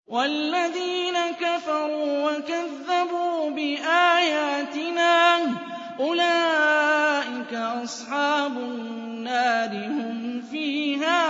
وَالَّذِينَ كَفَرُوا وَكَذَّبُوا بِآيَاتِنَا أُولَٰئِكَ أَصْحَابُ النَّارِ ۖ هُمْ فِيهَا